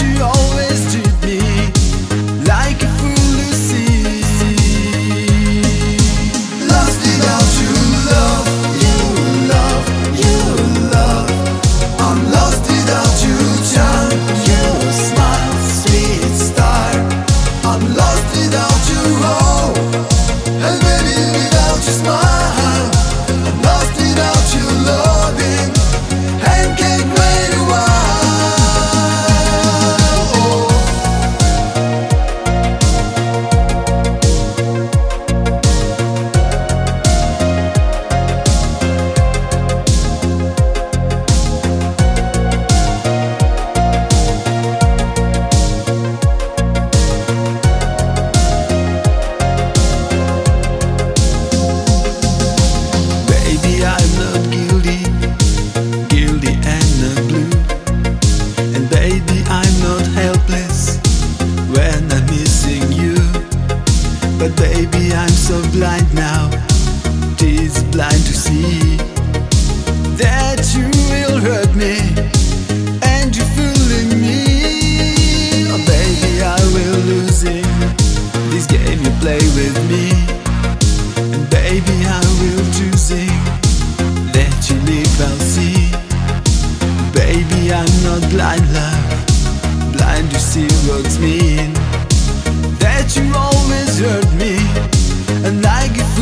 you always treat me like a fool, Lucy. Lost without you, love, you love, you love. I'm lost without you, charm, you smile, sweet star. I'm lost without you, oh, and baby without your smile. I'm lost without you, loving, and can't wait a while. Oh. Baby, I'm not guilty, guilty and not blue. And baby, I'm not helpless when I'm missing you. But baby, I'm so blind now, tis blind to see that you will hurt me and you're fooling me. Oh baby, I will losing this game you play with me. And baby, I will choosing let you live, I'll see. Baby, I'm not blind, love, blind to see what's mean. That you always hurt me and like a